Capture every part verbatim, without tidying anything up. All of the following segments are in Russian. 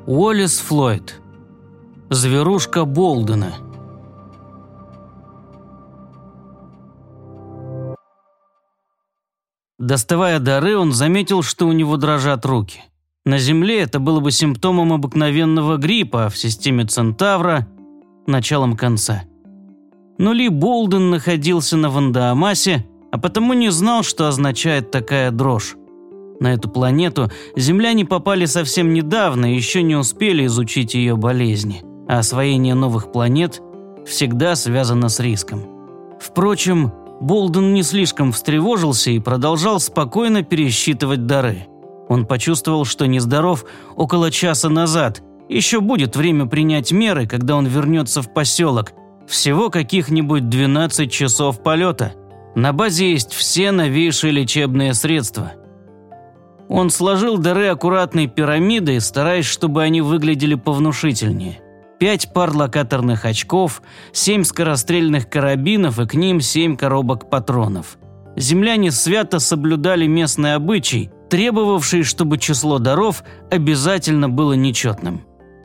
Уоллес Флойд. Зверушка Болдена. Доставая дары, он заметил, что у него дрожат руки. На Земле это было бы симптомом обыкновенного гриппа, а в системе Центавра – началом конца. Но Ли Болден находился на Вандаамасе, а потому не знал, что означает такая дрожь. На эту планету земляне попали совсем недавно и еще не успели изучить ее болезни, а освоение новых планет всегда связано с риском. Впрочем, Болден не слишком встревожился и продолжал спокойно пересчитывать дары. Он почувствовал, что нездоров около часа назад. Еще будет время принять меры, когда он вернется в поселок. Всего каких-нибудь двенадцать часов полета. На базе есть все новейшие лечебные средства. Он сложил дары аккуратной пирамидой, стараясь, чтобы они выглядели повнушительнее. Пять пар локаторных очков, семь скорострельных карабинов и к ним семь коробок патронов. Земляне свято соблюдали местный обычай, требовавший, чтобы число даров обязательно было нечетным.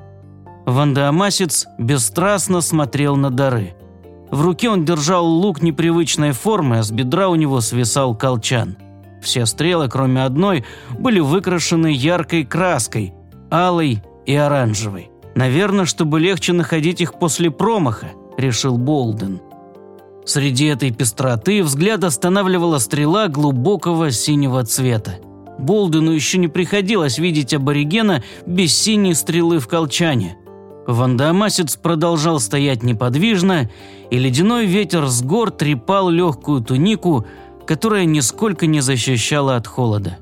Вандаамасец бесстрастно смотрел на дары. В руке он держал лук непривычной формы, а с бедра у него свисал колчан. Все стрелы, кроме одной, были выкрашены яркой краской, алой и оранжевой. «Наверное, чтобы легче находить их после промаха», – решил Болден. Среди этой пестроты взгляд останавливала стрела глубокого синего цвета. Болдену еще не приходилось видеть аборигена без синей стрелы в колчане. Вандаамасец продолжал стоять неподвижно, и ледяной ветер с гор трепал легкую тунику, которая нисколько не защищала от холода.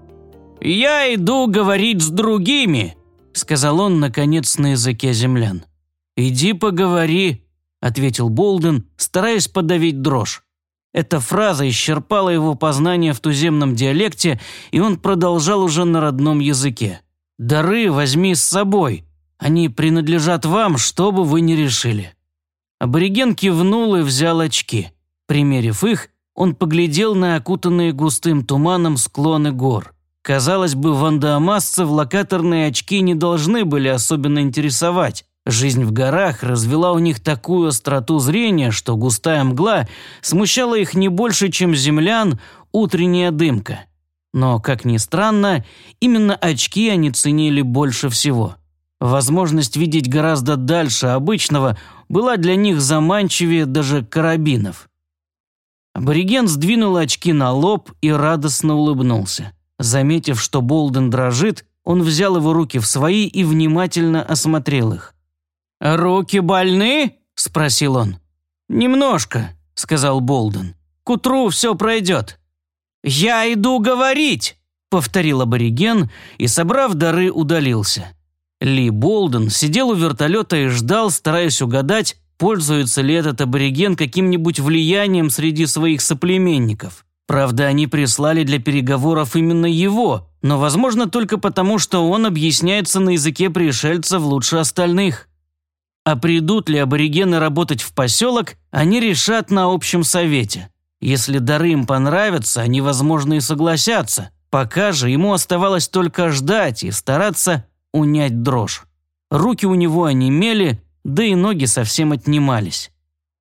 «Я иду говорить с другими», – сказал он, наконец, на языке землян. «Иди поговори», – ответил Болден, стараясь подавить дрожь. Эта фраза исчерпала его познания в туземном диалекте, и он продолжал уже на родном языке. «Дары возьми с собой. Они принадлежат вам, что бы вы ни решили». Абориген кивнул и взял очки. Примерив их, он поглядел на окутанные густым туманом склоны гор. Казалось бы, вандаамасцев локаторные очки не должны были особенно интересовать. Жизнь в горах развела у них такую остроту зрения, что густая мгла смущала их не больше, чем землян утренняя дымка. Но, как ни странно, именно очки они ценили больше всего. Возможность видеть гораздо дальше обычного была для них заманчивее даже карабинов. Абориген сдвинул очки на лоб и радостно улыбнулся. Заметив, что Болден дрожит, он взял его руки в свои и внимательно осмотрел их. «Руки больны?» – спросил он. «Немножко», – сказал Болден. «К утру все пройдет». «Я иду говорить», – повторил абориген и, собрав дары, удалился. Ли Болден сидел у вертолета и ждал, стараясь угадать, пользуется ли этот абориген каким-нибудь влиянием среди своих соплеменников. Правда, они прислали для переговоров именно его, но, возможно, только потому, что он объясняется на языке пришельцев лучше остальных. А придут ли аборигены работать в поселок, они решат на общем совете. Если дары им понравятся, они, возможно, и согласятся. Пока же ему оставалось только ждать и стараться унять дрожь. Руки у него онемели, да и ноги совсем отнимались.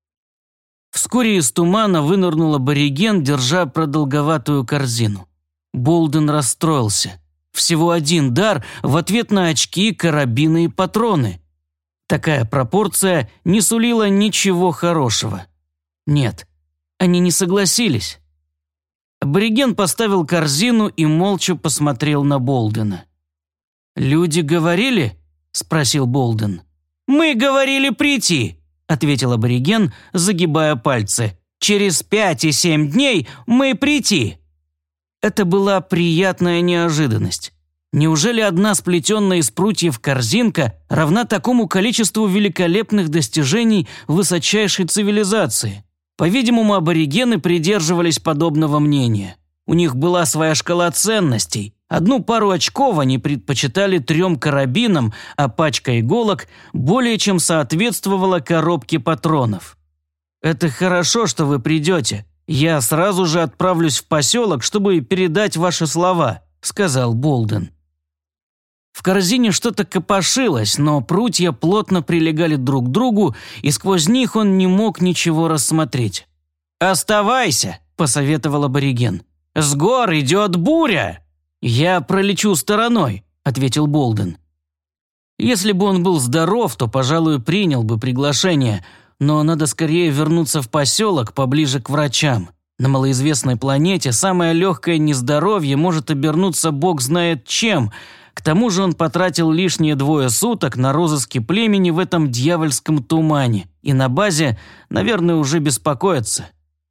Вскоре из тумана вынырнул абориген, держа продолговатую корзину. Болден расстроился. Всего один дар в ответ на очки, карабины и патроны. Такая пропорция не сулила ничего хорошего. Нет, они не согласились. Абориген поставил корзину и молча посмотрел на Болдена. «Люди говорили?» – спросил Болден. «Мы говорили прийти», – ответил абориген, загибая пальцы. «Через пять и семь дней мы прийти». Это была приятная неожиданность. Неужели одна сплетенная из прутьев корзинка равна такому количеству великолепных достижений высочайшей цивилизации? По-видимому, аборигены придерживались подобного мнения. У них была своя шкала ценностей. Одну пару очков они предпочитали трем карабинам, а пачка иголок более чем соответствовала коробке патронов. «Это хорошо, что вы придете. Я сразу же отправлюсь в поселок, чтобы передать ваши слова», – сказал Болден. В корзине что-то копошилось, но прутья плотно прилегали друг к другу, и сквозь них он не мог ничего рассмотреть. «Оставайся», – посоветовал абориген. «С гор идет буря!» «Я пролечу стороной», – ответил Болден. Если бы он был здоров, то, пожалуй, принял бы приглашение, но надо скорее вернуться в поселок поближе к врачам. На малоизвестной планете самое легкое нездоровье может обернуться бог знает чем. К тому же он потратил лишние двое суток на розыски племени в этом дьявольском тумане, и на базе, наверное, уже беспокоятся.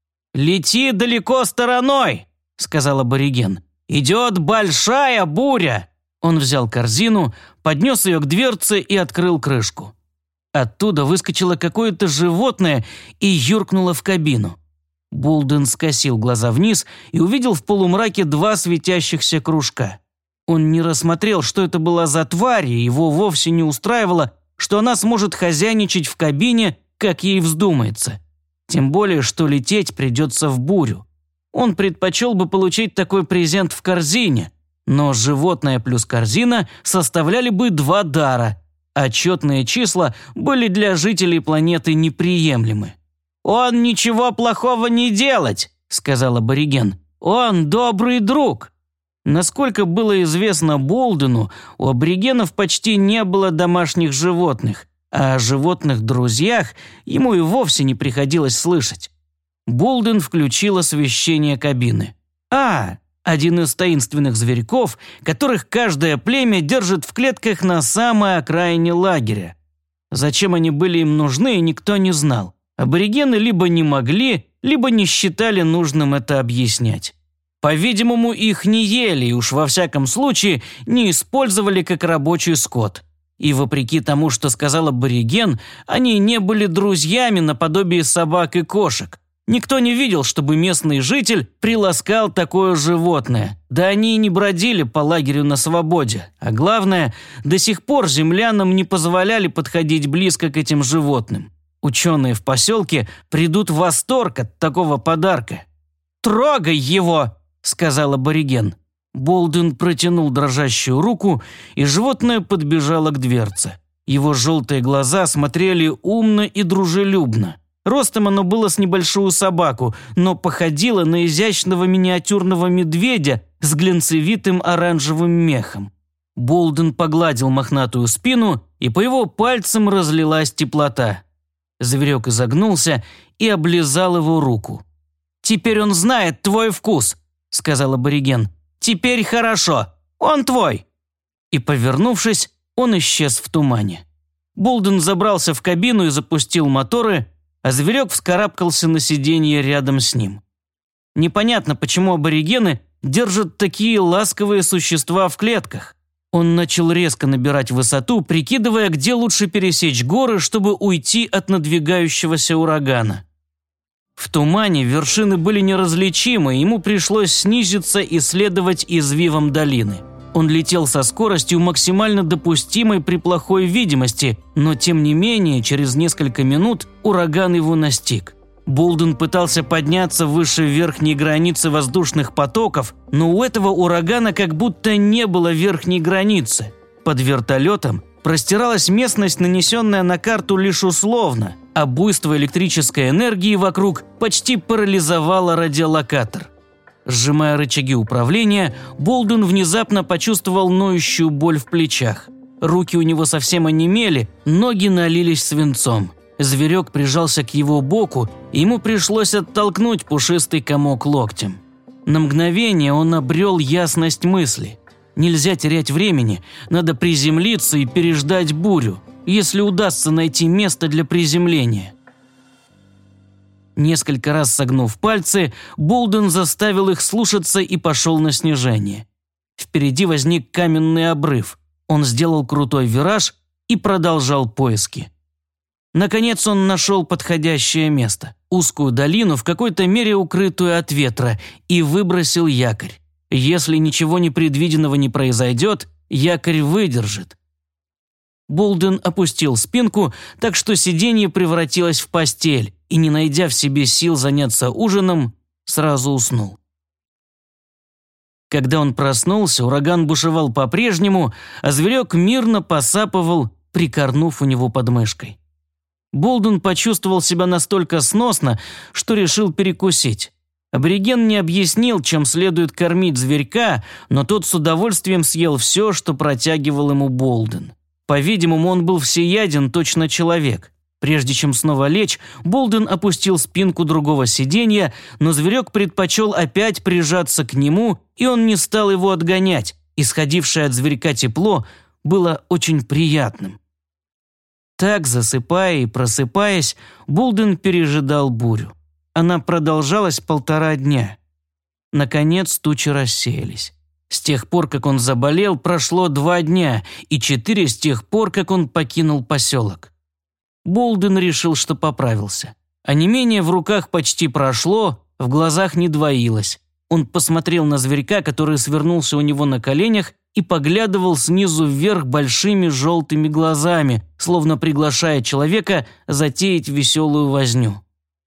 «Лети далеко стороной», – сказал абориген. «Идет большая буря!» Он взял корзину, поднес ее к дверце и открыл крышку. Оттуда выскочило какое-то животное и юркнуло в кабину. Болден скосил глаза вниз и увидел в полумраке два светящихся кружка. Он не рассмотрел, что это была за тварь, и его вовсе не устраивало, что она сможет хозяйничать в кабине, как ей вздумается. Тем более, что лететь придется в бурю. Он предпочел бы получить такой презент в корзине, но животное плюс корзина составляли бы два дара, а четные числа были для жителей планеты неприемлемы. «Он ничего плохого не делать», – сказал абориген. «Он добрый друг». Насколько было известно Болдену, у аборигенов почти не было домашних животных, а о животных-друзьях ему и вовсе не приходилось слышать. Болден включил освещение кабины. «А, один из таинственных зверьков, которых каждое племя держит в клетках на самой окраине лагеря. Зачем они были им нужны, никто не знал. Аборигены либо не могли, либо не считали нужным это объяснять. По-видимому, их не ели и уж во всяком случае не использовали как рабочий скот. И вопреки тому, что сказал абориген, они не были друзьями наподобие собак и кошек. Никто не видел, чтобы местный житель приласкал такое животное. Да они и не бродили по лагерю на свободе. А главное, до сих пор землянам не позволяли подходить близко к этим животным. Ученые в поселке придут в восторг от такого подарка. «Трогай его!» – сказал абориген. Болден протянул дрожащую руку, и животное подбежало к дверце. Его желтые глаза смотрели умно и дружелюбно. Ростом оно было с небольшую собаку, но походило на изящного миниатюрного медведя с глянцевитым оранжевым мехом. Болден погладил мохнатую спину, и по его пальцам разлилась теплота. Зверек изогнулся и облизал его руку. «Теперь он знает твой вкус», – сказал абориген. «Теперь хорошо, он твой». И, повернувшись, он исчез в тумане. Болден забрался в кабину и запустил моторы, а зверек вскарабкался на сиденье рядом с ним. Непонятно, почему аборигены держат такие ласковые существа в клетках. Он начал резко набирать высоту, прикидывая, где лучше пересечь горы, чтобы уйти от надвигающегося урагана. В тумане вершины были неразличимы, ему пришлось снизиться и следовать извивам долины. Он летел со скоростью, максимально допустимой при плохой видимости, но тем не менее через несколько минут ураган его настиг. Болден пытался подняться выше верхней границы воздушных потоков, но у этого урагана как будто не было верхней границы. Под вертолетом простиралась местность, нанесенная на карту лишь условно, а буйство электрической энергии вокруг почти парализовало радиолокатор. Сжимая рычаги управления, Болден внезапно почувствовал ноющую боль в плечах. Руки у него совсем онемели, ноги налились свинцом. Зверек прижался к его боку, и ему пришлось оттолкнуть пушистый комок локтем. На мгновение он обрел ясность мысли. Нельзя терять времени, надо приземлиться и переждать бурю, если удастся найти место для приземления. Несколько раз согнув пальцы, Болден заставил их слушаться и пошел на снижение. Впереди возник каменный обрыв. Он сделал крутой вираж и продолжал поиски. Наконец он нашел подходящее место, узкую долину, в какой-то мере укрытую от ветра, и выбросил якорь. Если ничего непредвиденного не произойдет, якорь выдержит. Болден опустил спинку, так что сиденье превратилось в постель, и, не найдя в себе сил заняться ужином, сразу уснул. Когда он проснулся, ураган бушевал по-прежнему, а зверек мирно посапывал, прикорнув у него под мышкой. Болден почувствовал себя настолько сносно, что решил перекусить. Абориген не объяснил, чем следует кормить зверька, но тот с удовольствием съел все, что протягивал ему Болден. По-видимому, он был всеяден, точно человек. Прежде чем снова лечь, Болден опустил спинку другого сиденья, но зверек предпочел опять прижаться к нему, и он не стал его отгонять. Исходившее от зверька тепло было очень приятным. Так, засыпая и просыпаясь, Болден пережидал бурю. Она продолжалась полтора дня. Наконец тучи рассеялись. С тех пор, как он заболел, прошло два дня, и четыре с тех пор, как он покинул поселок. Болден решил, что поправился. Онемение в руках почти прошло, в глазах не двоилось. Он посмотрел на зверька, который свернулся у него на коленях, и поглядывал снизу вверх большими желтыми глазами, словно приглашая человека затеять веселую возню.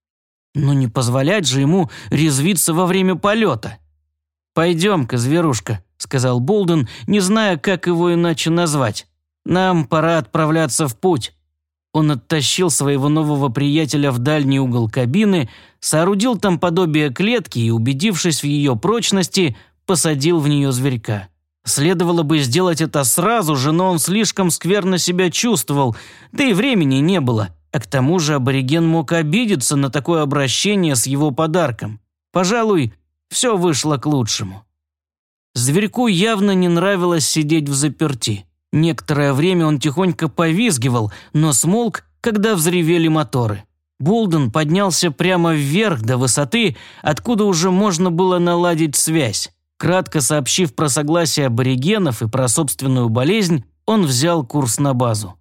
Но не позволять же ему резвиться во время полета. «Пойдем-ка, зверушка», – сказал Болден, не зная, как его иначе назвать. «Нам пора отправляться в путь». Он оттащил своего нового приятеля в дальний угол кабины, соорудил там подобие клетки и, убедившись в ее прочности, посадил в нее зверька. Следовало бы сделать это сразу же, но он слишком скверно себя чувствовал, да и времени не было. А к тому же абориген мог обидеться на такое обращение с его подарком. Пожалуй, все вышло к лучшему. Зверьку явно не нравилось сидеть взаперти. Некоторое время он тихонько повизгивал, но смолк, когда взревели моторы. Болден поднялся прямо вверх до высоты, откуда уже можно было наладить связь. Кратко сообщив про согласие аборигенов и про собственную болезнь, он взял курс на базу.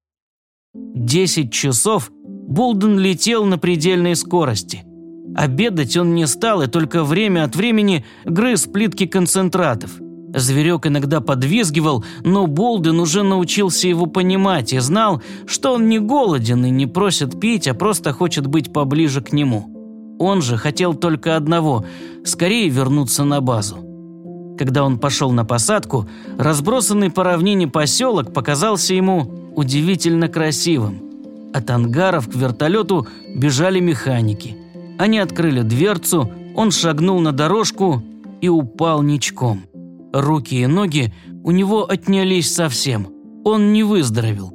Десять часов Болден летел на предельной скорости. Обедать он не стал и только время от времени грыз плитки концентратов. Зверек иногда подвизгивал, но Болден уже научился его понимать и знал, что он не голоден и не просит пить, а просто хочет быть поближе к нему. Он же хотел только одного – скорее вернуться на базу. Когда он пошел на посадку, разбросанный по равнине поселок показался ему удивительно красивым. От ангаров к вертолету бежали механики. Они открыли дверцу, он шагнул на дорожку и упал ничком. Руки и ноги у него отнялись совсем. Он не выздоровел.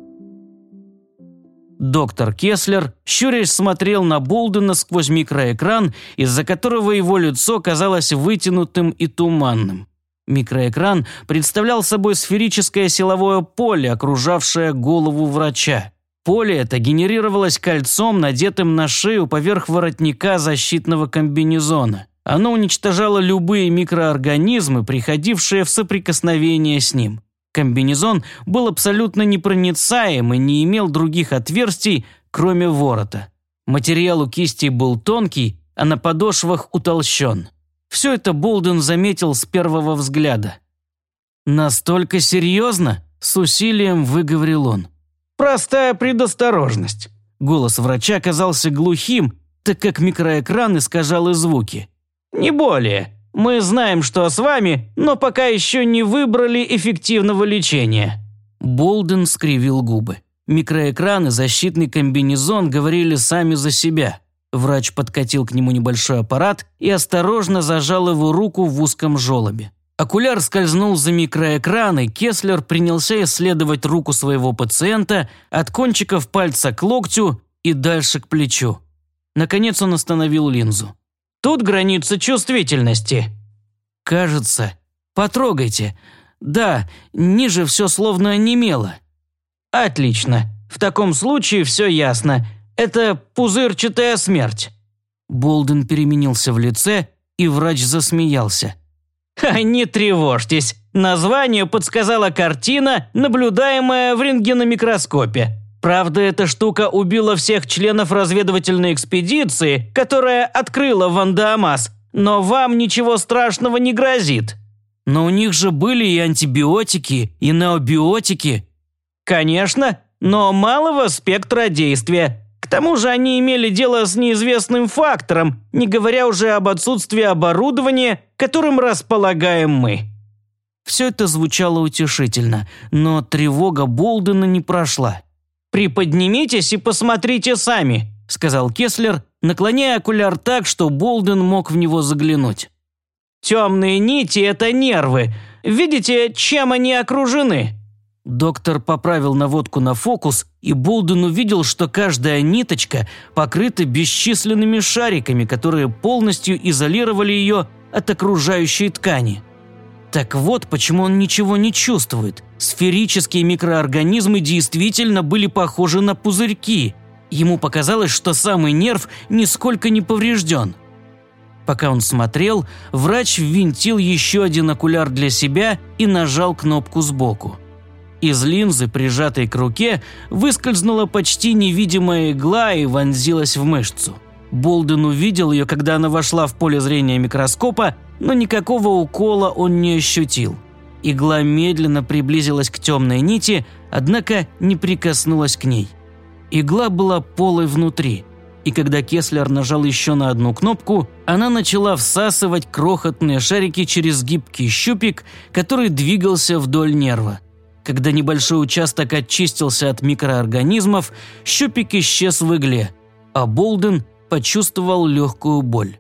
Доктор Кеслер, щурясь, смотрел на Болдена сквозь микроэкран, из-за которого его лицо казалось вытянутым и туманным. Микроэкран представлял собой сферическое силовое поле, окружавшее голову врача. Поле это генерировалось кольцом, надетым на шею поверх воротника защитного комбинезона. Оно уничтожало любые микроорганизмы, приходившие в соприкосновение с ним. Комбинезон был абсолютно непроницаем и не имел других отверстий, кроме ворота. Материал у кисти был тонкий, а на подошвах утолщен. Все это Болден заметил с первого взгляда. «Настолько серьезно?» – с усилием выговорил он. «Простая предосторожность». Голос врача казался глухим, так как микроэкран искажал и звуки. «Не более. Мы знаем, что с вами, но пока еще не выбрали эффективного лечения». Болден скривил губы. Микроэкран и защитный комбинезон говорили сами за себя. Врач подкатил к нему небольшой аппарат и осторожно зажал его руку в узком желобе. Окуляр скользнул за микроэкран, и Кеслер принялся исследовать руку своего пациента от кончиков пальца к локтю и дальше к плечу. Наконец он остановил линзу. «Тут граница чувствительности». «Кажется. Потрогайте. Да, ниже все словно онемело». «Отлично. В таком случае все ясно. Это пузырчатая смерть». Болден переменился в лице, и врач засмеялся. «Ха, не тревожьтесь. Название подсказала картина, наблюдаемая в рентгеномикроскопе. Правда, эта штука убила всех членов разведывательной экспедиции, которая открыла Вандамас, но вам ничего страшного не грозит». «Но у них же были и антибиотики, и необиотики». «Конечно, но малого спектра действия. К тому же они имели дело с неизвестным фактором, не говоря уже об отсутствии оборудования, которым располагаем мы». Все это звучало утешительно, но тревога Болдена не прошла. «Приподнимитесь и посмотрите сами», – сказал Кеслер, наклоняя окуляр так, что Болден мог в него заглянуть. «Темные нити – это нервы. Видите, чем они окружены?» Доктор поправил наводку на фокус, и Болден увидел, что каждая ниточка покрыта бесчисленными шариками, которые полностью изолировали ее от окружающей ткани. Так вот, почему он ничего не чувствует. Сферические микроорганизмы действительно были похожи на пузырьки. Ему показалось, что самый нерв нисколько не поврежден. Пока он смотрел, врач ввинтил еще один окуляр для себя и нажал кнопку сбоку. Из линзы, прижатой к руке, выскользнула почти невидимая игла и вонзилась в мышцу. Болден увидел ее, когда она вошла в поле зрения микроскопа, но никакого укола он не ощутил. Игла медленно приблизилась к темной нити, однако не прикоснулась к ней. Игла была полой внутри, и когда Кеслер нажал еще на одну кнопку, она начала всасывать крохотные шарики через гибкий щупик, который двигался вдоль нерва. Когда небольшой участок очистился от микроорганизмов, щупик исчез в игле, а Болден почувствовал легкую боль.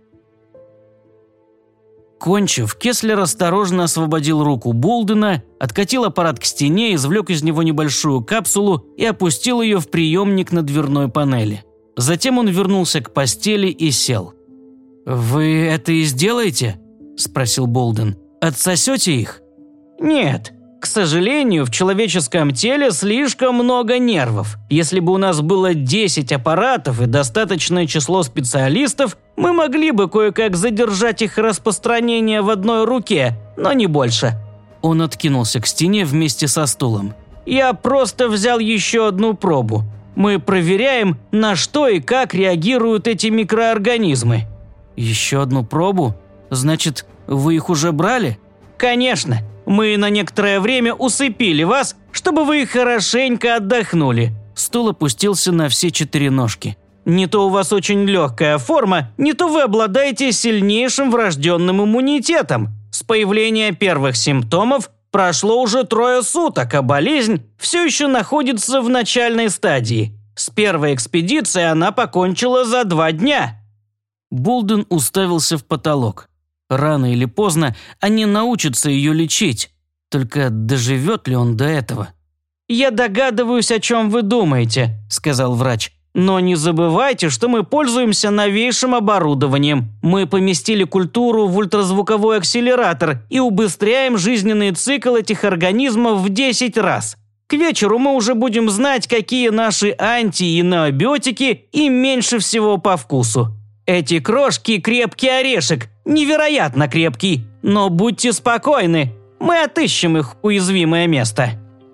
Кончив, Кеслер осторожно освободил руку Болдена, откатил аппарат к стене, извлек из него небольшую капсулу и опустил ее в приемник на дверной панели. Затем он вернулся к постели и сел. «Вы это и сделаете?» – спросил Болден. «Отсосете их?» «Нет. К сожалению, в человеческом теле слишком много нервов. Если бы у нас было десять аппаратов и достаточное число специалистов, мы могли бы кое-как задержать их распространение в одной руке, но не больше». Он откинулся к стене вместе со стулом. «Я просто взял еще одну пробу. Мы проверяем, на что и как реагируют эти микроорганизмы». «Еще одну пробу? Значит, вы их уже брали?» «Конечно. Мы на некоторое время усыпили вас, чтобы вы хорошенько отдохнули». Стул опустился на все четыре ножки. «Не то у вас очень легкая форма, не то вы обладаете сильнейшим врожденным иммунитетом. С появления первых симптомов прошло уже трое суток, а болезнь все еще находится в начальной стадии. С первой экспедицией она покончила за два дня». Болден уставился в потолок. Рано или поздно они научатся ее лечить. Только доживет ли он до этого? «Я догадываюсь, о чем вы думаете», – сказал врач. «Но не забывайте, что мы пользуемся новейшим оборудованием. Мы поместили культуру в ультразвуковой акселератор и убыстряем жизненный цикл этих организмов в десять раз. К вечеру мы уже будем знать, какие наши анти- и необиотики им меньше всего по вкусу. Эти крошки – крепкий орешек, невероятно крепкий. Но будьте спокойны, мы отыщем их уязвимое место».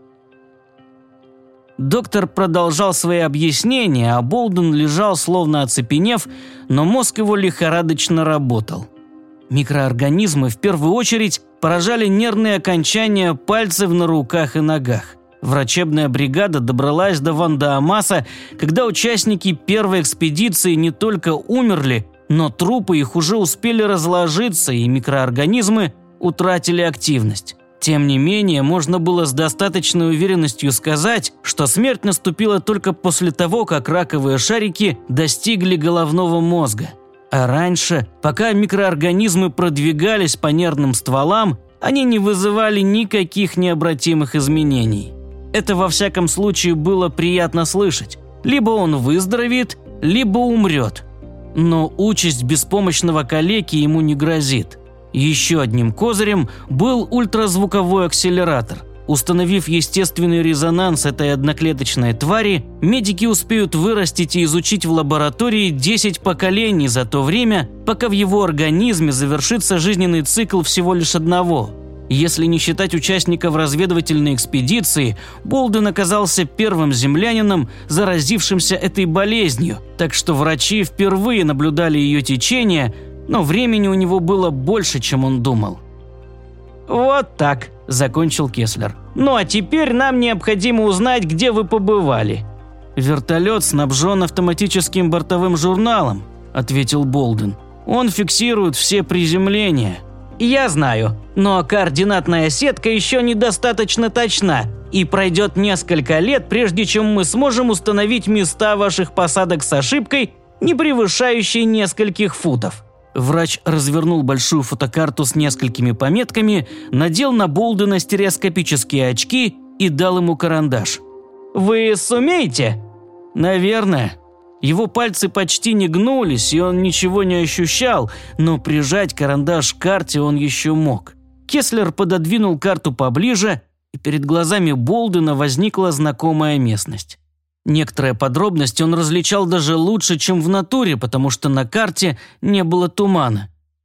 Доктор продолжал свои объяснения, а Болден лежал, словно оцепенев, но мозг его лихорадочно работал. Микроорганизмы в первую очередь поражали нервные окончания пальцев на руках и ногах. Врачебная бригада добралась до Ван-де-Амаса, когда участники первой экспедиции не только умерли, но трупы их уже успели разложиться, и микроорганизмы утратили активность. Тем не менее, можно было с достаточной уверенностью сказать, что смерть наступила только после того, как раковые шарики достигли головного мозга. А раньше, пока микроорганизмы продвигались по нервным стволам, они не вызывали никаких необратимых изменений. Это во всяком случае было приятно слышать. Либо он выздоровеет, либо умрет. Но участь беспомощного калеки ему не грозит. Еще одним козырем был ультразвуковой акселератор. Установив естественный резонанс этой одноклеточной твари, медики успеют вырастить и изучить в лаборатории десять поколений за то время, пока в его организме завершится жизненный цикл всего лишь одного. Если не считать участников разведывательной экспедиции, Болден оказался первым землянином, заразившимся этой болезнью, так что врачи впервые наблюдали ее течение, но времени у него было больше, чем он думал. «Вот так», – закончил Кеслер. «Ну а теперь нам необходимо узнать, где вы побывали». «Вертолет снабжен автоматическим бортовым журналом», – ответил Болден. «Он фиксирует все приземления». Я знаю, но координатная сетка еще недостаточно точна, и пройдет несколько лет, прежде чем мы сможем установить места ваших посадок с ошибкой, не превышающей нескольких футов». Врач развернул большую фотокарту с несколькими пометками, надел на Болдена стереоскопические очки и дал ему карандаш. «Вы сумеете?» «Наверное». Его пальцы почти не гнулись, и он ничего не ощущал, но прижать карандаш к карте он еще мог. Кеслер пододвинул карту поближе, и перед глазами Болдена возникла знакомая местность. Некоторые подробности он различал даже лучше, чем в натуре, потому что на карте не было тумана.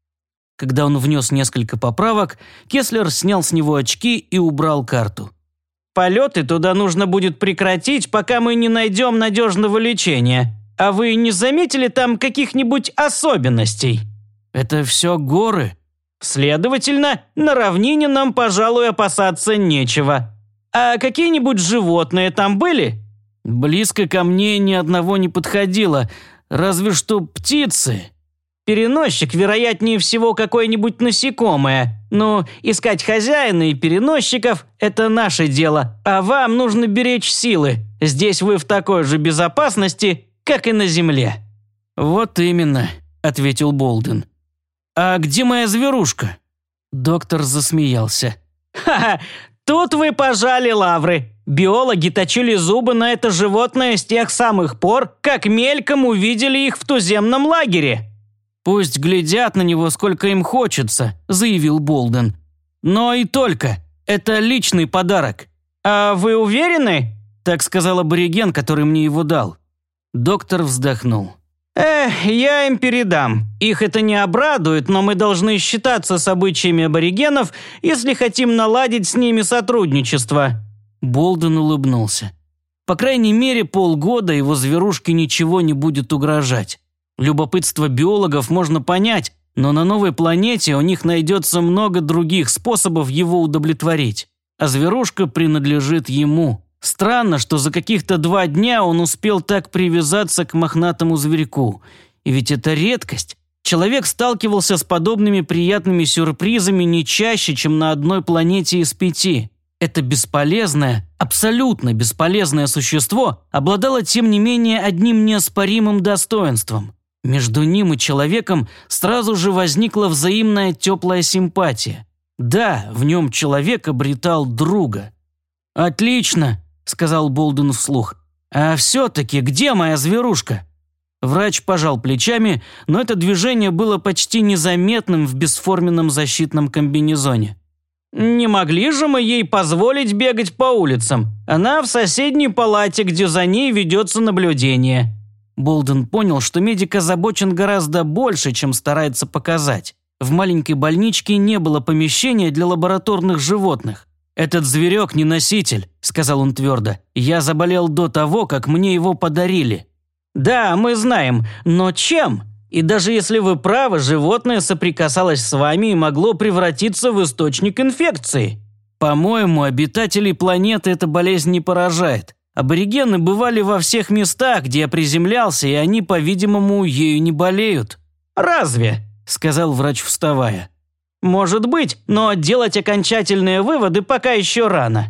Когда он внес несколько поправок, Кеслер снял с него очки и убрал карту. «Полеты туда нужно будет прекратить, пока мы не найдем надежного лечения. А вы не заметили там каких-нибудь особенностей?» «Это все горы». «Следовательно, на равнине нам, пожалуй, опасаться нечего. А какие-нибудь животные там были?» «Близко ко мне ни одного не подходило, разве что птицы». «Переносчик, вероятнее всего, какое-нибудь насекомое. Ну, искать хозяина и переносчиков – это наше дело, а вам нужно беречь силы. Здесь вы в такой же безопасности, как и на земле». «Вот именно», – ответил Болден. «А где моя зверушка?» Доктор засмеялся. «Ха-ха, тут вы пожали лавры. Биологи точили зубы на это животное с тех самых пор, как мельком увидели их в туземном лагере». «Пусть глядят на него, сколько им хочется», – заявил Болден. «Но и только. Это личный подарок». «А вы уверены?» – так сказал абориген, который мне его дал. Доктор вздохнул. «Эх, я им передам. Их это не обрадует, но мы должны считаться с обычаями аборигенов, если хотим наладить с ними сотрудничество». Болден улыбнулся. По крайней мере, полгода его зверушке ничего не будет угрожать. Любопытство биологов можно понять, но на новой планете у них найдется много других способов его удовлетворить. А зверушка принадлежит ему. Странно, что за каких-то два дня он успел так привязаться к мохнатому зверьку. И ведь это редкость. Человек сталкивался с подобными приятными сюрпризами не чаще, чем на одной планете из пяти. Это бесполезное, абсолютно бесполезное существо обладало тем не менее одним неоспоримым достоинством. Между ним и человеком сразу же возникла взаимная теплая симпатия. Да, в нем человек обретал друга. «Отлично», – сказал Болден вслух. «А все-таки где моя зверушка?» Врач пожал плечами, но это движение было почти незаметным в бесформенном защитном комбинезоне. «Не могли же мы ей позволить бегать по улицам? Она в соседней палате, где за ней ведется наблюдение». Болден понял, что медик озабочен гораздо больше, чем старается показать. В маленькой больничке не было помещения для лабораторных животных. «Этот зверек не носитель», – сказал он твердо. «Я заболел до того, как мне его подарили». «Да, мы знаем, но чем? И даже если вы правы, животное соприкасалось с вами и могло превратиться в источник инфекции». «По-моему, обитателей планеты эта болезнь не поражает. Аборигены бывали во всех местах, где я приземлялся, и они, по-видимому, ею не болеют». «Разве?» – сказал врач, вставая. «Может быть, но делать окончательные выводы пока еще рано».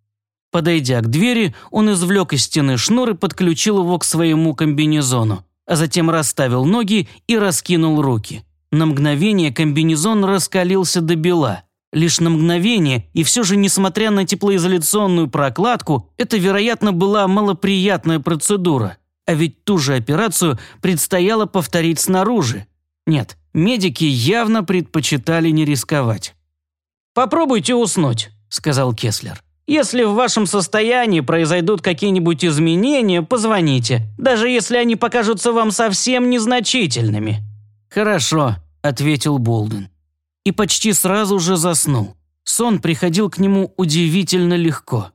Подойдя к двери, он извлек из стены шнур и подключил его к своему комбинезону, а затем расставил ноги и раскинул руки. На мгновение комбинезон раскалился до бела. Лишь на мгновение, и все же, несмотря на теплоизоляционную прокладку, это, вероятно, была малоприятная процедура. А ведь ту же операцию предстояло повторить снаружи. Нет, медики явно предпочитали не рисковать. «Попробуйте уснуть», – сказал Кеслер. «Если в вашем состоянии произойдут какие-нибудь изменения, позвоните, даже если они покажутся вам совсем незначительными». «Хорошо», – ответил Болден. И почти сразу же заснул. Сон приходил к нему удивительно легко.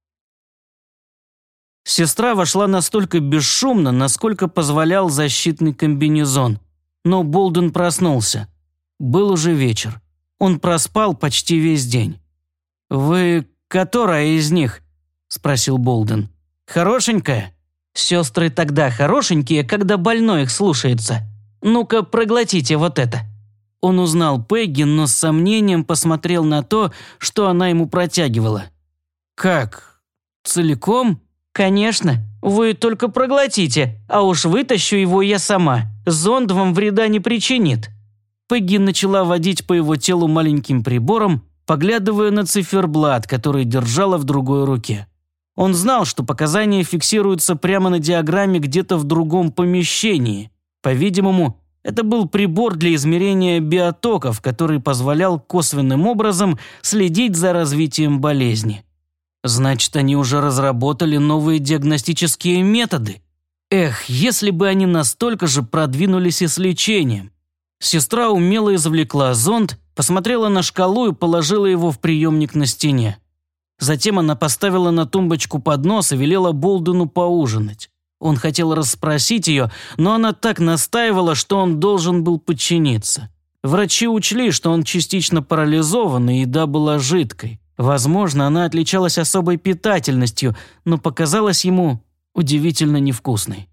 Сестра вошла настолько бесшумно, насколько позволял защитный комбинезон. Но Болден проснулся. Был уже вечер. Он проспал почти весь день. «Вы которая из них?» – спросил Болден. «Хорошенькая?» «Сестры тогда хорошенькие, когда больной их слушается. Ну-ка, проглотите вот это». Он узнал Пегги, но с сомнением посмотрел на то, что она ему протягивала. «Как? Целиком?» «Конечно. Вы только проглотите, а уж вытащу его я сама. Зонд вам вреда не причинит». Пегги начала водить по его телу маленьким прибором, поглядывая на циферблат, который держала в другой руке. Он знал, что показания фиксируются прямо на диаграмме где-то в другом помещении. По-видимому, это был прибор для измерения биотоков, который позволял косвенным образом следить за развитием болезни. Значит, они уже разработали новые диагностические методы. Эх, если бы они настолько же продвинулись и с лечением. Сестра умело извлекла зонд, посмотрела на шкалу и положила его в приемник на стене. Затем она поставила на тумбочку поднос и велела Болдену поужинать. Он хотел расспросить ее, но она так настаивала, что он должен был подчиниться. Врачи учли, что он частично парализован, и еда была жидкой. Возможно, она отличалась особой питательностью, но показалась ему удивительно невкусной.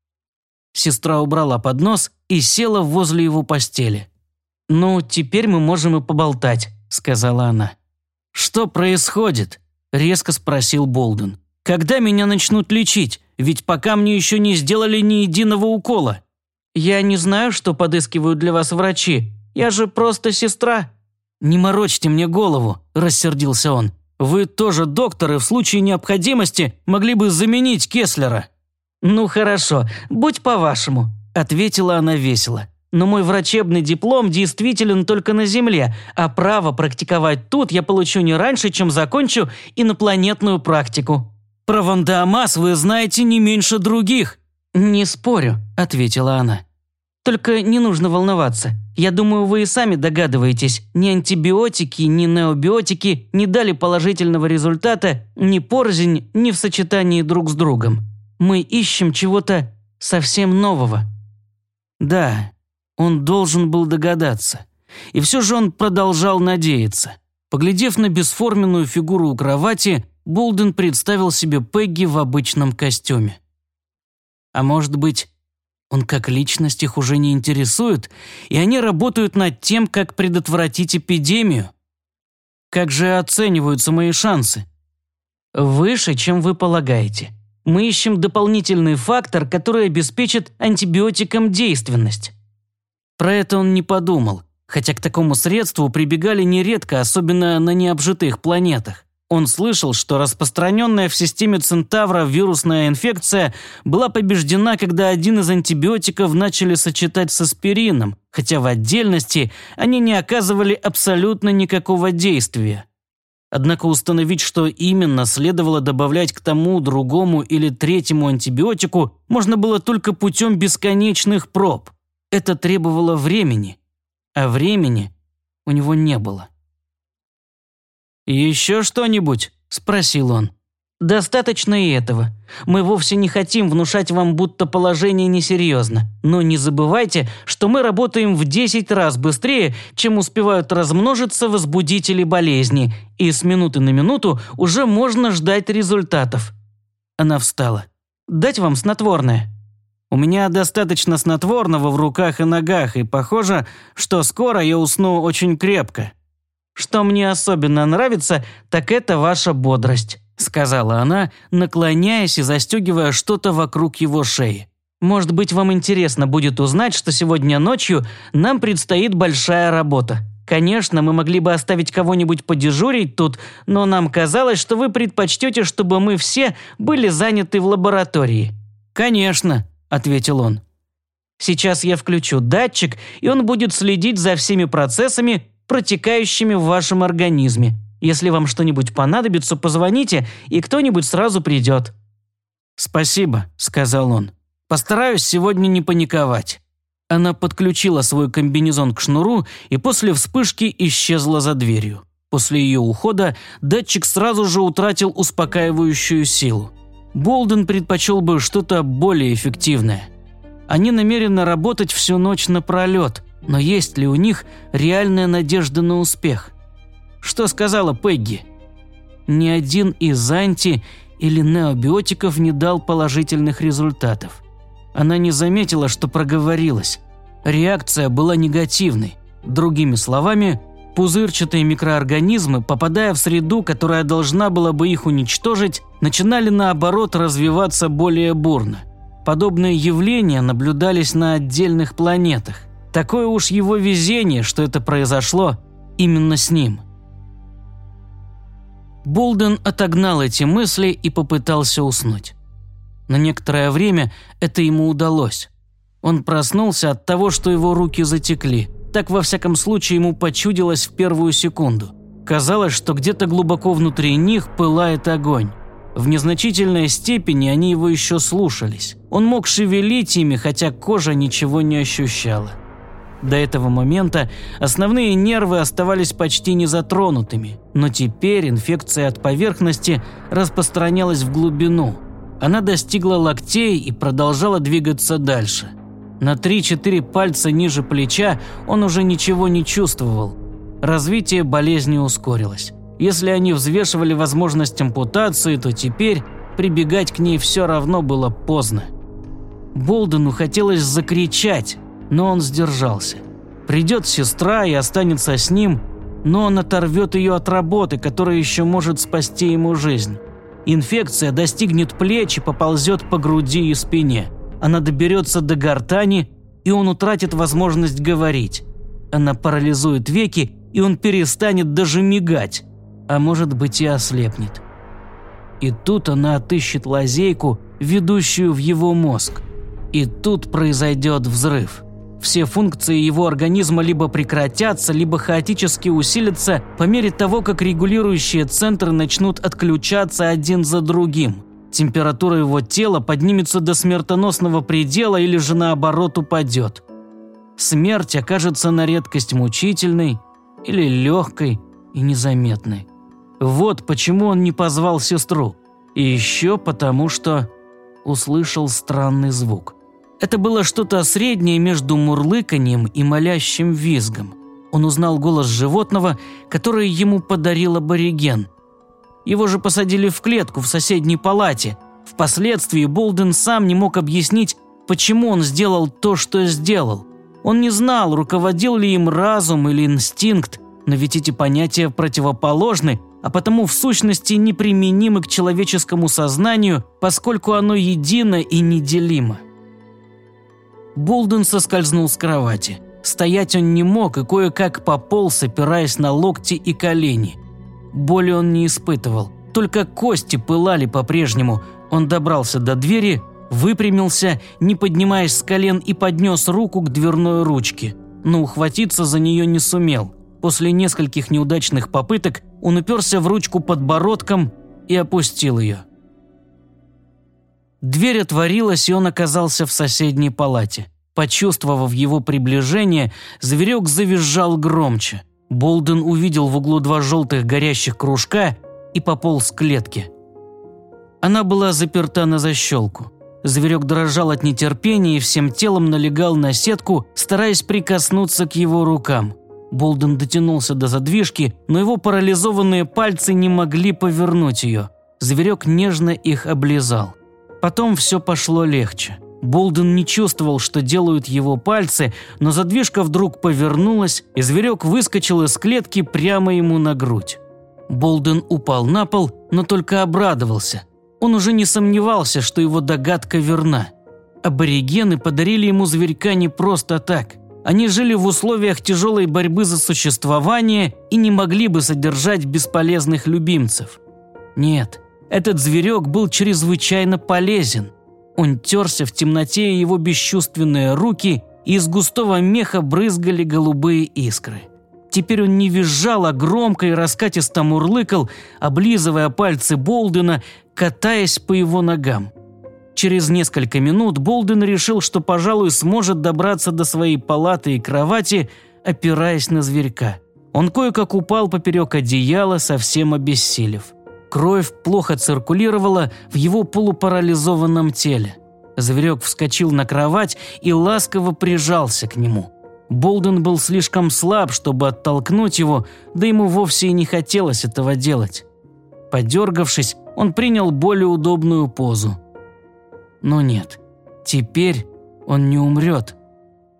Сестра убрала поднос и села возле его постели. «Ну, теперь мы можем и поболтать», – сказала она. «Что происходит?» – резко спросил Болден. «Когда меня начнут лечить? Ведь пока мне еще не сделали ни единого укола». «Я не знаю, что подыскивают для вас врачи. Я же просто сестра». «Не морочьте мне голову», – рассердился он. «Вы тоже доктор и в случае необходимости могли бы заменить Кеслера». «Ну хорошо, будь по-вашему», – ответила она весело. «Но мой врачебный диплом действителен только на Земле, а право практиковать тут я получу не раньше, чем закончу инопланетную практику». «Про Вандеамас вы знаете не меньше других». «Не спорю», – ответила она. «Только не нужно волноваться. Я думаю, вы и сами догадываетесь, ни антибиотики, ни необиотики не дали положительного результата ни порознь, ни в сочетании друг с другом. Мы ищем чего-то совсем нового». Да, он должен был догадаться. И все же он продолжал надеяться. Поглядев на бесформенную фигуру у кровати, Болден представил себе Пегги в обычном костюме. А может быть, он как личность их уже не интересует, и они работают над тем, как предотвратить эпидемию? Как же оцениваются мои шансы? Выше, чем вы полагаете. Мы ищем дополнительный фактор, который обеспечит антибиотикам действенность. Про это он не подумал, хотя к такому средству прибегали нередко, особенно на необжитых планетах. Он слышал, что распространенная в системе Центавра вирусная инфекция была побеждена, когда один из антибиотиков начали сочетать с аспирином, хотя в отдельности они не оказывали абсолютно никакого действия. Однако установить, что именно следовало добавлять к тому, другому или третьему антибиотику, можно было только путем бесконечных проб. Это требовало времени, а времени у него не было. «Еще что-нибудь?» – спросил он. «Достаточно и этого. Мы вовсе не хотим внушать вам, будто положение несерьезно. Но не забывайте, что мы работаем в десять раз быстрее, чем успевают размножиться возбудители болезни, и с минуты на минуту уже можно ждать результатов». Она встала. «Дать вам снотворное?» «У меня достаточно снотворного в руках и ногах, и похоже, что скоро я усну очень крепко». «Что мне особенно нравится, так это ваша бодрость», – сказала она, наклоняясь и застегивая что-то вокруг его шеи. «Может быть, вам интересно будет узнать, что сегодня ночью нам предстоит большая работа. Конечно, мы могли бы оставить кого-нибудь подежурить тут, но нам казалось, что вы предпочтете, чтобы мы все были заняты в лаборатории». «Конечно», – ответил он. «Сейчас я включу датчик, и он будет следить за всеми процессами, протекающими в вашем организме. Если вам что-нибудь понадобится, позвоните, и кто-нибудь сразу придет». «Спасибо», – сказал он. «Постараюсь сегодня не паниковать». Она подключила свой комбинезон к шнуру и после вспышки исчезла за дверью. После ее ухода датчик сразу же утратил успокаивающую силу. Болден предпочел бы что-то более эффективное. Они намерены работать всю ночь напролет, но есть ли у них реальная надежда на успех? Что сказала Пегги? Ни один из анти- или необиотиков не дал положительных результатов. Она не заметила, что проговорилась. Реакция была негативной. Другими словами, пузырчатые микроорганизмы, попадая в среду, которая должна была бы их уничтожить, начинали наоборот развиваться более бурно. Подобные явления наблюдались на отдельных планетах. Такое уж его везение, что это произошло именно с ним. Болден отогнал эти мысли и попытался уснуть. На некоторое время это ему удалось. Он проснулся от того, что его руки затекли. Так, во всяком случае, ему почудилось в первую секунду. Казалось, что где-то глубоко внутри них пылает огонь. В незначительной степени они его еще слушались. Он мог шевелить ими, хотя кожа ничего не ощущала. До этого момента основные нервы оставались почти незатронутыми, но теперь инфекция от поверхности распространялась в глубину. Она достигла локтей и продолжала двигаться дальше. На три-четыре пальца ниже плеча он уже ничего не чувствовал. Развитие болезни ускорилось. Если они взвешивали возможность ампутации, то теперь прибегать к ней все равно было поздно. Болдену хотелось закричать, но он сдержался. Придет сестра и останется с ним, но он оторвет ее от работы, которая еще может спасти ему жизнь. Инфекция достигнет плеч и поползет по груди и спине. Она доберется до гортани, и он утратит возможность говорить. Она парализует веки, и он перестанет даже мигать, а может быть и ослепнет. И тут она отыщет лазейку, ведущую в его мозг. И тут произойдет взрыв. Все функции его организма либо прекратятся, либо хаотически усилятся по мере того, как регулирующие центры начнут отключаться один за другим. Температура его тела поднимется до смертоносного предела или же наоборот упадет. Смерть окажется на редкость мучительной или легкой и незаметной. Вот почему он не позвал сестру. И еще потому, что услышал странный звук. Это было что-то среднее между мурлыканьем и молящим визгом. Он узнал голос животного, которое ему подарил абориген. Его же посадили в клетку в соседней палате. Впоследствии Болден сам не мог объяснить, почему он сделал то, что сделал. Он не знал, руководил ли им разум или инстинкт, но ведь эти понятия противоположны, а потому в сущности неприменимы к человеческому сознанию, поскольку оно едино и неделимо. Болден соскользнул с кровати. Стоять он не мог и кое-как пополз, опираясь на локти и колени. Боли он не испытывал, только кости пылали по-прежнему. Он добрался до двери, выпрямился, не поднимаясь с колен, и поднес руку к дверной ручке, но ухватиться за нее не сумел. После нескольких неудачных попыток он уперся в ручку подбородком и опустил ее. Дверь отворилась, и он оказался в соседней палате. Почувствовав его приближение, зверек завизжал громче. Болден увидел в углу два желтых горящих кружка и пополз к клетке. Она была заперта на защелку. Зверек дрожал от нетерпения и всем телом налегал на сетку, стараясь прикоснуться к его рукам. Болден дотянулся до задвижки, но его парализованные пальцы не могли повернуть ее. Зверек нежно их облизал. Потом все пошло легче. Болден не чувствовал, что делают его пальцы, но задвижка вдруг повернулась, и зверек выскочил из клетки прямо ему на грудь. Болден упал на пол, но только обрадовался. Он уже не сомневался, что его догадка верна. Аборигены подарили ему зверька не просто так. Они жили в условиях тяжелой борьбы за существование и не могли бы содержать бесполезных любимцев. Нет, этот зверек был чрезвычайно полезен. Он терся в темноте, и его бесчувственные руки, и из густого меха брызгали голубые искры. Теперь он не визжал, а громко и раскатисто мурлыкал, облизывая пальцы Болдена, катаясь по его ногам. Через несколько минут Болден решил, что, пожалуй, сможет добраться до своей палаты и кровати, опираясь на зверька. Он кое-как упал поперек одеяла, совсем обессилев. Кровь плохо циркулировала в его полупарализованном теле. Зверек вскочил на кровать и ласково прижался к нему. Болден был слишком слаб, чтобы оттолкнуть его, да ему вовсе и не хотелось этого делать. Подергавшись, он принял более удобную позу. Но нет, теперь он не умрет.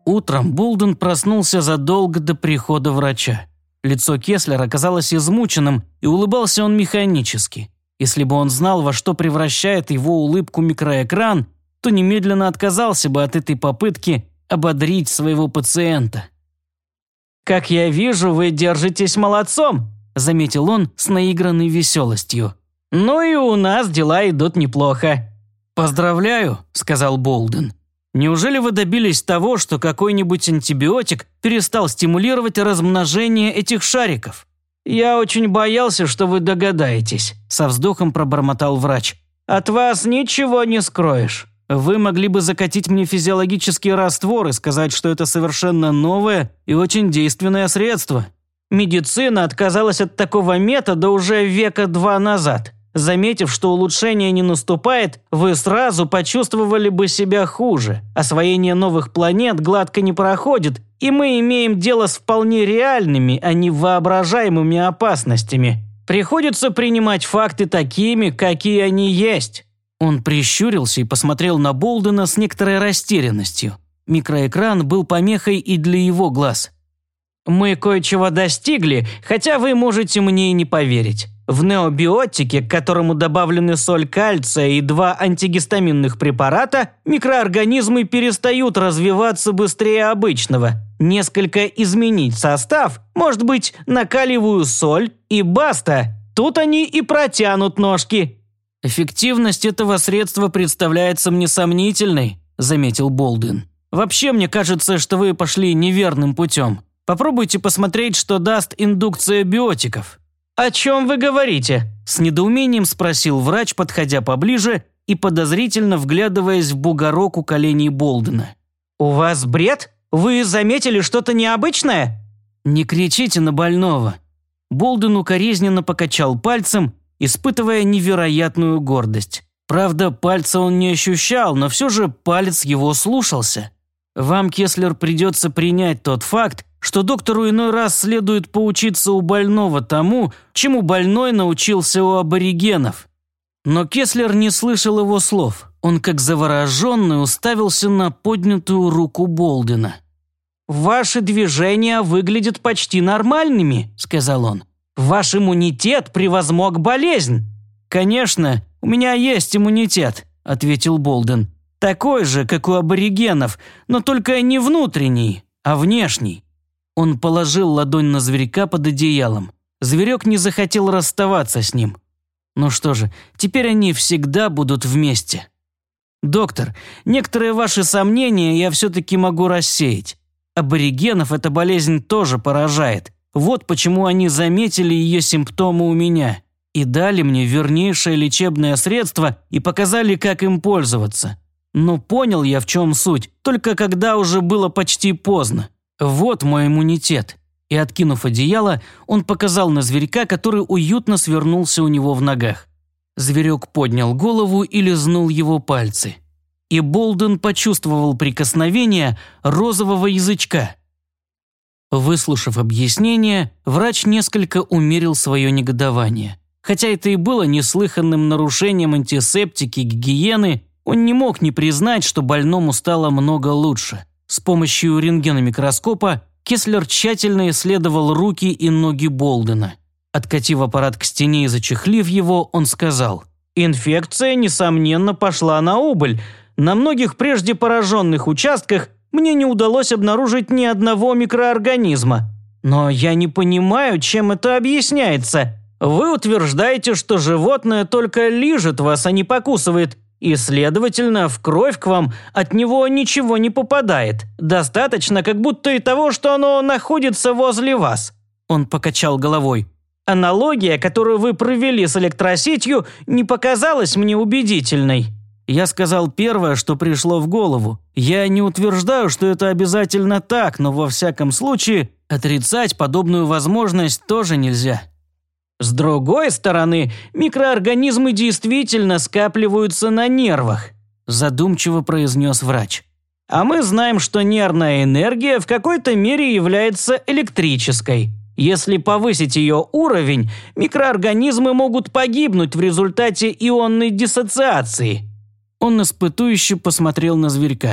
Утром Болден проснулся задолго до прихода врача. Лицо Кеслера казалось измученным, и улыбался он механически. Если бы он знал, во что превращает его улыбку микроэкран, то немедленно отказался бы от этой попытки ободрить своего пациента. «Как я вижу, вы держитесь молодцом», – заметил он с наигранной веселостью. «Ну и у нас дела идут неплохо». «Поздравляю», – сказал Болден. «Неужели вы добились того, что какой-нибудь антибиотик перестал стимулировать размножение этих шариков?» «Я очень боялся, что вы догадаетесь», – со вздохом пробормотал врач. «От вас ничего не скроешь». «Вы могли бы закатить мне физиологический раствор и сказать, что это совершенно новое и очень действенное средство». Медицина отказалась от такого метода уже века два назад. Заметив, что улучшение не наступает, вы сразу почувствовали бы себя хуже. Освоение новых планет гладко не проходит, и мы имеем дело с вполне реальными, а не воображаемыми опасностями. Приходится принимать факты такими, какие они есть». Он прищурился и посмотрел на Болдена с некоторой растерянностью. Микроэкран был помехой и для его глаз. «Мы кое-чего достигли, хотя вы можете мне и не поверить. В необиотике, к которому добавлены соль кальция и два антигистаминных препарата, микроорганизмы перестают развиваться быстрее обычного. Несколько изменить состав, может быть, на калиевую соль, и баста. Тут они и протянут ножки». «Эффективность этого средства представляется мне сомнительной», – заметил Болден. «Вообще, мне кажется, что вы пошли неверным путем. Попробуйте посмотреть, что даст индукция биотиков». «О чем вы говорите?» – с недоумением спросил врач, подходя поближе и подозрительно вглядываясь в бугорок у коленей Болдена. «У вас бред? Вы заметили что-то необычное?» «Не кричите на больного». Болден укоризненно покачал пальцем, испытывая невероятную гордость. Правда, пальца он не ощущал, но все же палец его слушался. «Вам, Кеслер, придется принять тот факт, что доктору иной раз следует поучиться у больного тому, чему больной научился у аборигенов». Но Кеслер не слышал его слов. Он, как завороженный, уставился на поднятую руку Болдена. «Ваши движения выглядят почти нормальными», – сказал он. «Ваш иммунитет превозмог болезнь». «Конечно, у меня есть иммунитет», – ответил Болден. «Такой же, как у аборигенов, но только не внутренний, а внешний». Он положил ладонь на зверька под одеялом. Зверек не захотел расставаться с ним. Ну что же, теперь они всегда будут вместе. «Доктор, некоторые ваши сомнения я все-таки могу рассеять. Аборигенов эта болезнь тоже поражает. Вот почему они заметили ее симптомы у меня и дали мне вернейшее лечебное средство и показали, как им пользоваться. Но понял я, в чем суть, только когда уже было почти поздно. Вот мой иммунитет». И, откинув одеяло, он показал на зверька, который уютно свернулся у него в ногах. Зверек поднял голову и лизнул его пальцы. И Болден почувствовал прикосновение розового язычка. Выслушав объяснение, врач несколько умерил свое негодование. Хотя это и было неслыханным нарушением антисептики, гигиены, он не мог не признать, что больному стало много лучше. С помощью рентгеномикроскопа Кеслер тщательно исследовал руки и ноги Болдена. Откатив аппарат к стене и зачехлив его, он сказал: «Инфекция, несомненно, пошла на убыль. На многих прежде пораженных участках мне не удалось обнаружить ни одного микроорганизма. Но я не понимаю, чем это объясняется. Вы утверждаете, что животное только лижет вас, а не покусывает, и, следовательно, в кровь к вам от него ничего не попадает. Достаточно как будто и того, что оно находится возле вас». Он покачал головой. «Аналогия, которую вы провели с электросетью, не показалась мне убедительной». Я сказал первое, что пришло в голову. Я не утверждаю, что это обязательно так, но во всяком случае отрицать подобную возможность тоже нельзя. С другой стороны, микроорганизмы действительно скапливаются на нервах, задумчиво произнес врач. А мы знаем, что нервная энергия в какой-то мере является электрической. Если повысить ее уровень, микроорганизмы могут погибнуть в результате ионной диссоциации. Он испытующе посмотрел на зверька.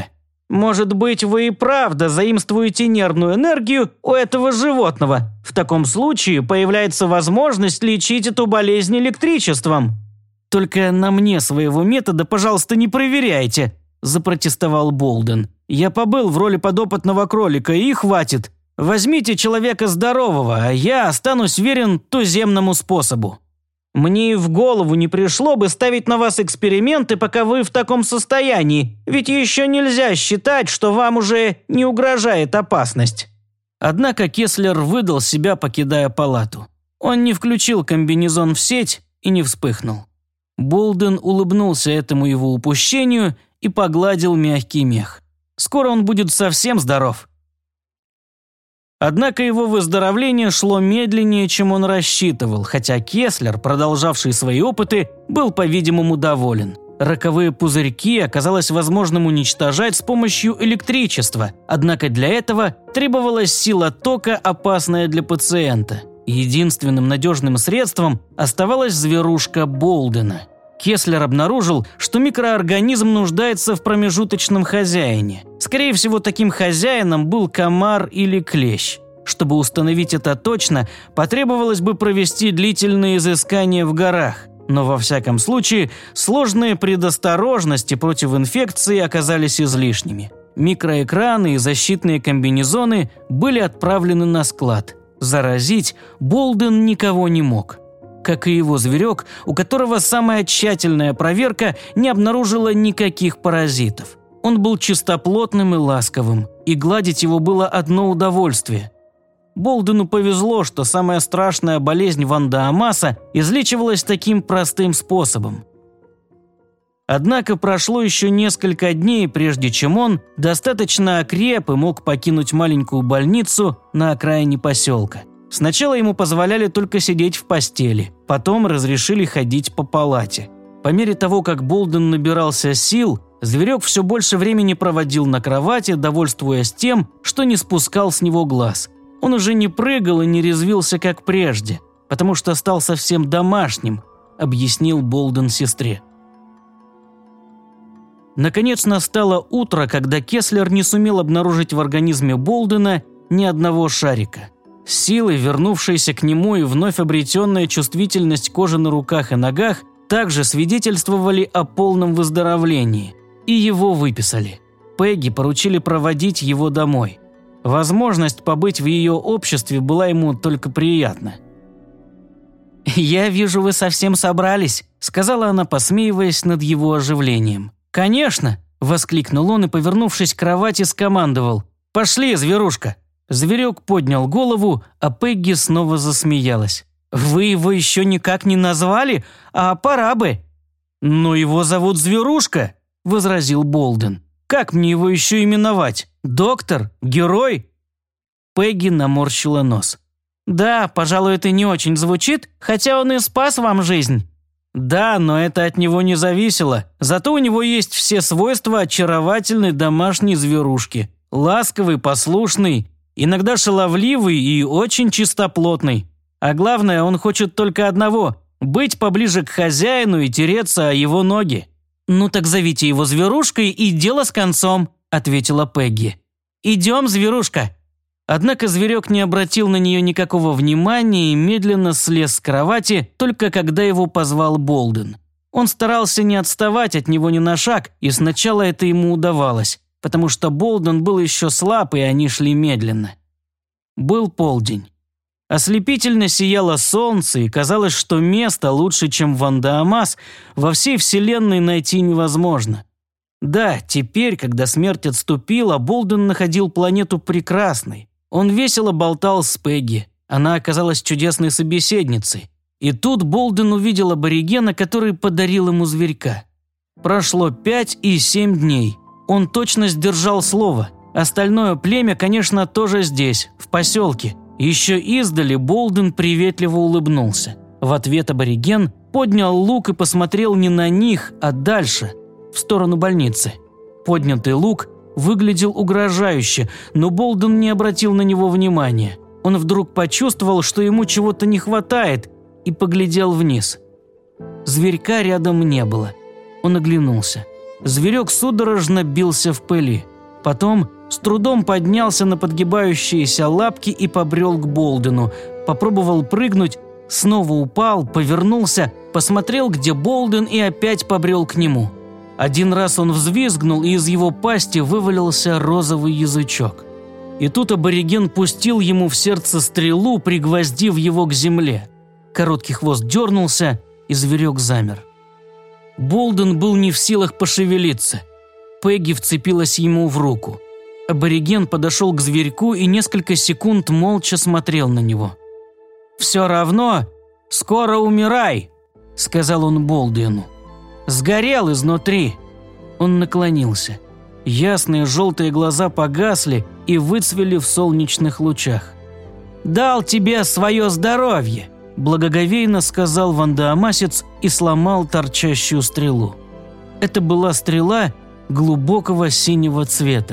Может быть, вы и правда заимствуете нервную энергию у этого животного. В таком случае появляется возможность лечить эту болезнь электричеством». «Только на мне своего метода, пожалуйста, не проверяйте», – запротестовал Болден. «Я побыл в роли подопытного кролика, и хватит. Возьмите человека здорового, а я останусь верен туземному способу». «Мне и в голову не пришло бы ставить на вас эксперименты, пока вы в таком состоянии, ведь еще нельзя считать, что вам уже не угрожает опасность». Однако Кеслер выдал себя, покидая палату. Он не включил комбинезон в сеть и не вспыхнул. Болден улыбнулся этому его упущению и погладил мягкий мех. Скоро он будет совсем здоров. Однако его выздоровление шло медленнее, чем он рассчитывал, хотя Кеслер, продолжавший свои опыты, был, по-видимому, доволен. Роковые пузырьки оказалось возможным уничтожать с помощью электричества, однако для этого требовалась сила тока, опасная для пациента. Единственным надежным средством оставалась зверушка Болдена. Кеслер обнаружил, что микроорганизм нуждается в промежуточном хозяине. Скорее всего, таким хозяином был комар или клещ. Чтобы установить это точно, потребовалось бы провести длительные изыскания в горах. Но во всяком случае, сложные предосторожности против инфекции оказались излишними. Микроэкраны и защитные комбинезоны были отправлены на склад. Заразить Болден никого не мог. Как и его зверек, у которого самая тщательная проверка не обнаружила никаких паразитов. Он был чистоплотным и ласковым, и гладить его было одно удовольствие. Болдену повезло, что самая страшная болезнь Ван Даамаса излечивалась таким простым способом. Однако прошло еще несколько дней, прежде чем он достаточно окреп и мог покинуть маленькую больницу на окраине поселка. Сначала ему позволяли только сидеть в постели, потом разрешили ходить по палате. По мере того, как Болден набирался сил, зверек все больше времени проводил на кровати, довольствуясь тем, что не спускал с него глаз. Он уже не прыгал и не резвился, как прежде, потому что стал совсем домашним, объяснил Болден сестре. Наконец настало утро, когда Кеслер не сумел обнаружить в организме Болдена ни одного шарика. Силы, вернувшиеся к нему, и вновь обретенная чувствительность кожи на руках и ногах также свидетельствовали о полном выздоровлении. И его выписали. Пегги поручили проводить его домой. Возможность побыть в ее обществе была ему только приятна. «Я вижу, вы совсем собрались», – сказала она, посмеиваясь над его оживлением. «Конечно», – воскликнул он и, повернувшись к кровати, скомандовал. «Пошли, зверушка». Зверек поднял голову, а Пегги снова засмеялась. «Вы его еще никак не назвали? А пора бы». «Но его зовут Зверушка», – возразил Болден. «Как мне его еще именовать? Доктор? Герой?» Пегги наморщила нос. «Да, пожалуй, это не очень звучит, хотя он и спас вам жизнь». «Да, но это от него не зависело. Зато у него есть все свойства очаровательной домашней зверушки. Ласковый, послушный, иногда шаловливый и очень чистоплотный. А главное, он хочет только одного – быть поближе к хозяину и тереться о его ноги». «Ну так зовите его Зверушкой, и дело с концом», – ответила Пегги. «Идем, Зверушка». Однако зверек не обратил на нее никакого внимания и медленно слез с кровати, только когда его позвал Болден. Он старался не отставать от него ни на шаг, и сначала это ему удавалось, потому что Болден был еще слаб, и они шли медленно. Был полдень. Ослепительно сияло солнце, и казалось, что место лучше, чем Ван Даамас, во всей вселенной найти невозможно. Да, теперь, когда смерть отступила, Болден находил планету прекрасной. Он весело болтал с Пегги. Она оказалась чудесной собеседницей. И тут Болден увидел аборигена, который подарил ему зверька. Прошло пять и семь дней. Он точно сдержал слово. Остальное племя, конечно, тоже здесь, в поселке. Еще издали Болден приветливо улыбнулся. В ответ абориген поднял лук и посмотрел не на них, а дальше, в сторону больницы. Поднятый лук выглядел угрожающе, но Болден не обратил на него внимания. Он вдруг почувствовал, что ему чего-то не хватает, и поглядел вниз. Зверька рядом не было. Он оглянулся. Зверек судорожно бился в пыли. Потом с трудом поднялся на подгибающиеся лапки и побрел к Болдену. Попробовал прыгнуть, снова упал, повернулся, посмотрел, где Болден, и опять побрел к нему. Один раз он взвизгнул, и из его пасти вывалился розовый язычок. И тут абориген пустил ему в сердце стрелу, пригвоздив его к земле. Короткий хвост дернулся, и зверек замер. Болден был не в силах пошевелиться. Пегги вцепилась ему в руку. Абориген подошел к зверьку и несколько секунд молча смотрел на него. «Все равно скоро умирай», – сказал он Болдену. «Сгорел изнутри». Он наклонился. Ясные желтые глаза погасли и выцвели в солнечных лучах. «Дал тебе свое здоровье», – благоговейно сказал вандаамасец и сломал торчащую стрелу. Это была стрела глубокого синего цвета.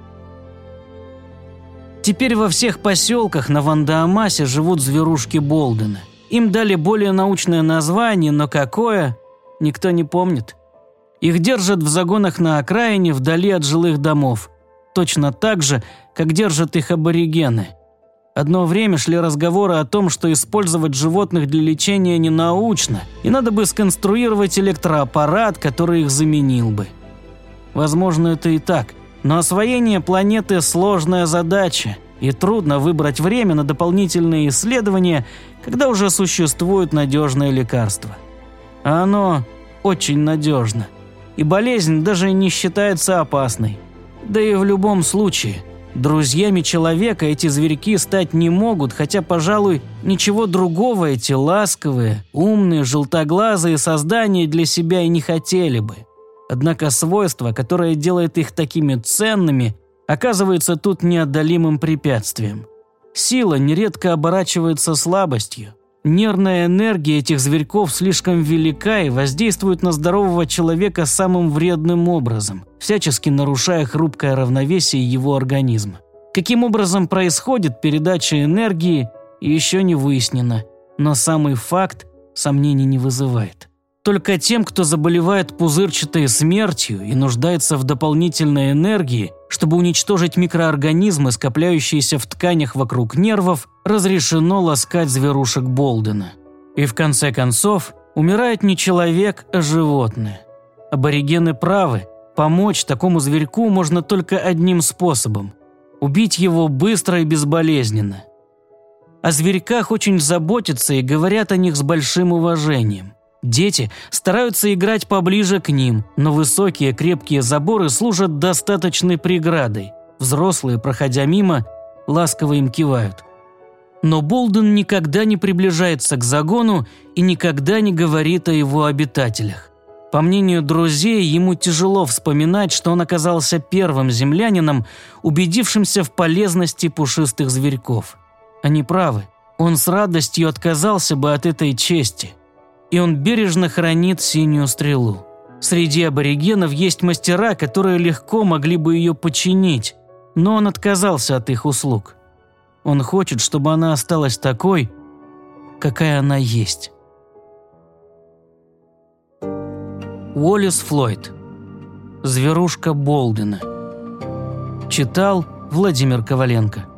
Теперь во всех поселках на Вандаамасе живут зверушки Болдена. Им дали более научное название, но какое – никто не помнит. Их держат в загонах на окраине, вдали от жилых домов. Точно так же, как держат их аборигены. Одно время шли разговоры о том, что использовать животных для лечения не научно, и надо бы сконструировать электроаппарат, который их заменил бы. Возможно, это и так. Но освоение планеты – сложная задача, и трудно выбрать время на дополнительные исследования, когда уже существует надежное лекарство. А оно очень надежно, и болезнь даже не считается опасной. Да и в любом случае, друзьями человека эти зверьки стать не могут, хотя, пожалуй, ничего другого эти ласковые, умные, желтоглазые создания для себя и не хотели бы. Однако свойство, которое делает их такими ценными, оказывается тут неодолимым препятствием. Сила нередко оборачивается слабостью. Нервная энергия этих зверьков слишком велика и воздействует на здорового человека самым вредным образом, всячески нарушая хрупкое равновесие его организма. Каким образом происходит передача энергии, еще не выяснено, но самый факт сомнений не вызывает. Только тем, кто заболевает пузырчатой смертью и нуждается в дополнительной энергии, чтобы уничтожить микроорганизмы, скопляющиеся в тканях вокруг нервов, разрешено ласкать зверушек Болдена. И в конце концов, умирает не человек, а животное. Аборигены правы, помочь такому зверьку можно только одним способом – убить его быстро и безболезненно. О зверьках очень заботятся и говорят о них с большим уважением. Дети стараются играть поближе к ним, но высокие крепкие заборы служат достаточной преградой. Взрослые, проходя мимо, ласково им кивают. Но Болден никогда не приближается к загону и никогда не говорит о его обитателях. По мнению друзей, ему тяжело вспоминать, что он оказался первым землянином, убедившимся в полезности пушистых зверьков. Они правы, он с радостью отказался бы от этой чести. И он бережно хранит синюю стрелу. Среди аборигенов есть мастера, которые легко могли бы ее починить, но он отказался от их услуг. Он хочет, чтобы она осталась такой, какая она есть. Уоллес Флойд. Зверушка Болдена. Читал Владимир Коваленко.